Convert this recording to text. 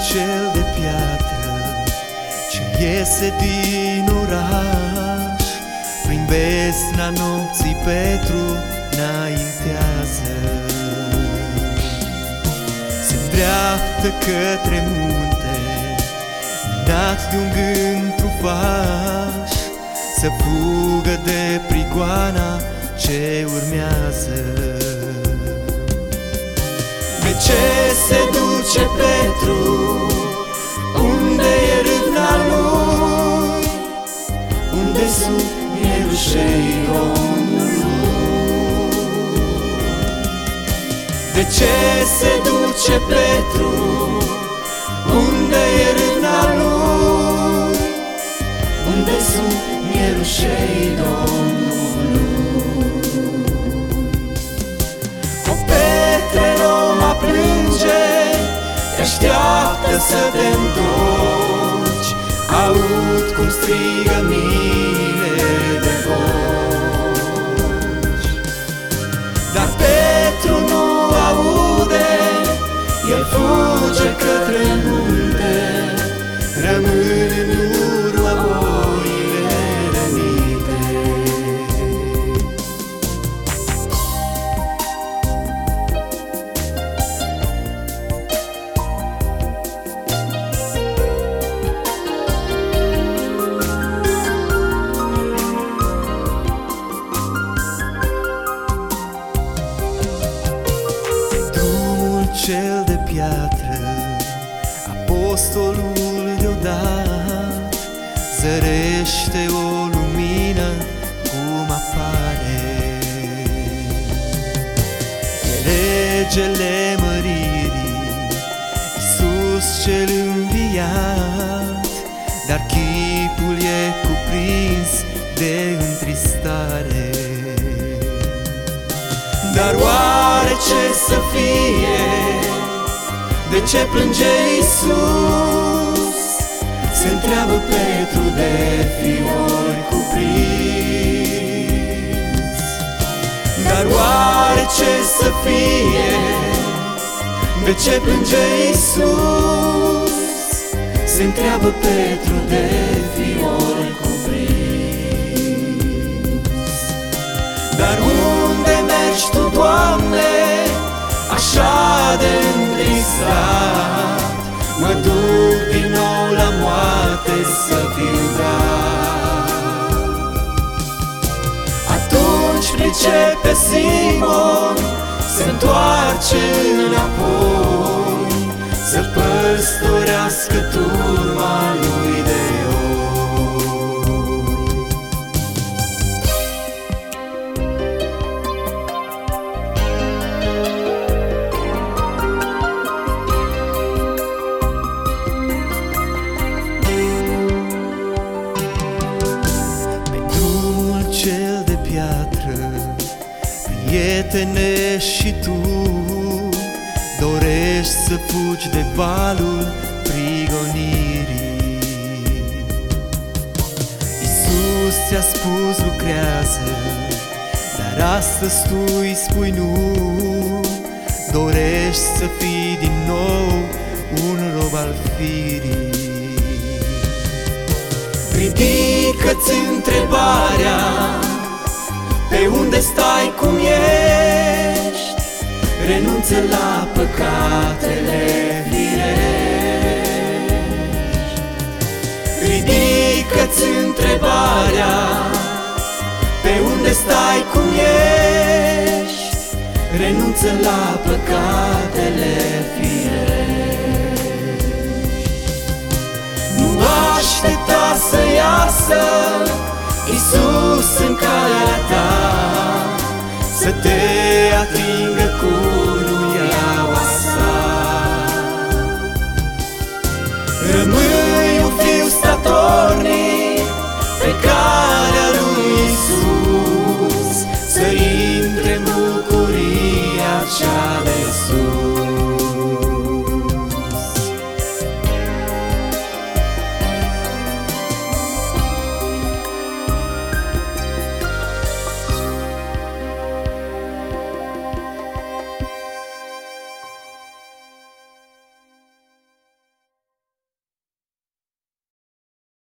cel de piatră ce iese din oraș, prin besna nopții Petru înaintează. Se îndreaptă către munte, minat de un gând trufaș, să fugă de prigoana ce urmează. De ce se duce Petru? Unde e râvna lui? Unde sunt mielușei Domnului? De ce se duce Petru? Unde e râvna lui? Unde sunt mielușei Domnului? O Petre, Roma plânge, te așteaptă să te întorci. Aud cum strigă mile de voci. Dar Petru nu aude, el fuge către munte, rămân în urmă oile rănite. Cel de piatră, apostolul deodată zărește o lumină cum apare. E regele măririi, Iisus cel înviat, dar chipul e cuprins de întristare. Dar oare ce să fie? De ce plânge Iisus? Se întreabă Petru de fiori cuprins. Dar oare ce să fie? De ce plânge Iisus? Se întreabă Petru de fiori cuprins. Dar unde mergi tu, Doamne, așa de întristat? Mă duc din nou la moarte să fiu dat. Atunci pricepe Simon, se întoarce înapoi, să păstorească turma lui de cel de piatră, prietene, și tu dorești să fugi de valul prigonirii. Iisus ți-a spus lucrează, dar astăzi tu îi spui nu. Dorești să fii din nou un rob al firii. Ridică-ți întrebarea, pe unde stai, cum ești? Renunță la păcatele firești. Ridică-ți întrebarea, pe unde stai, cum ești? Renunță la păcatele firești. Nu aștepta să iasă Iisus în calea ta, să te